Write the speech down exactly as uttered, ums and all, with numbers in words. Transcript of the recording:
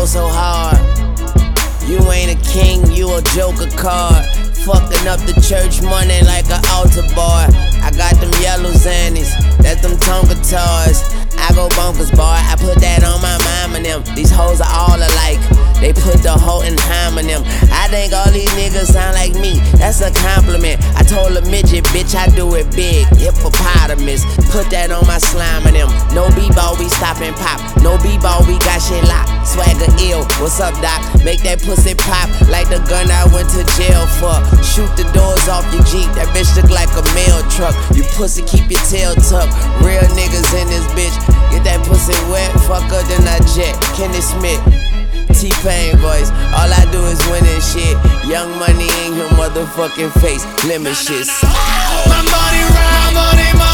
so hard. You ain't a king, you a joker card. Fucking up the church money like an altar boy. I got them yellow zannies, that's them Tonka toys. I go bonkers, boy, I put that on my mom and them. These hoes are all alike, they put the hoe in ham in them. I think all these niggas sound like me, that's a compliment. I told a midget, bitch, I do it big, hippopotamus. Put that on my slime and them. No b-ball, we stop and pop. No b-ball, we got shit locked. Swagger ill, what's up, doc? Make that pussy pop like the gun I went to jail for. Shoot the doors off your Jeep, that bitch look like a mail truck. You pussy, keep your tail tucked. Real niggas in this bitch, get that pussy wet, fuck her then I jet. Kenny Smith, T-Pain voice, all I do is win and shit. Young money in your motherfucking face, limit shit. My money round, money, money.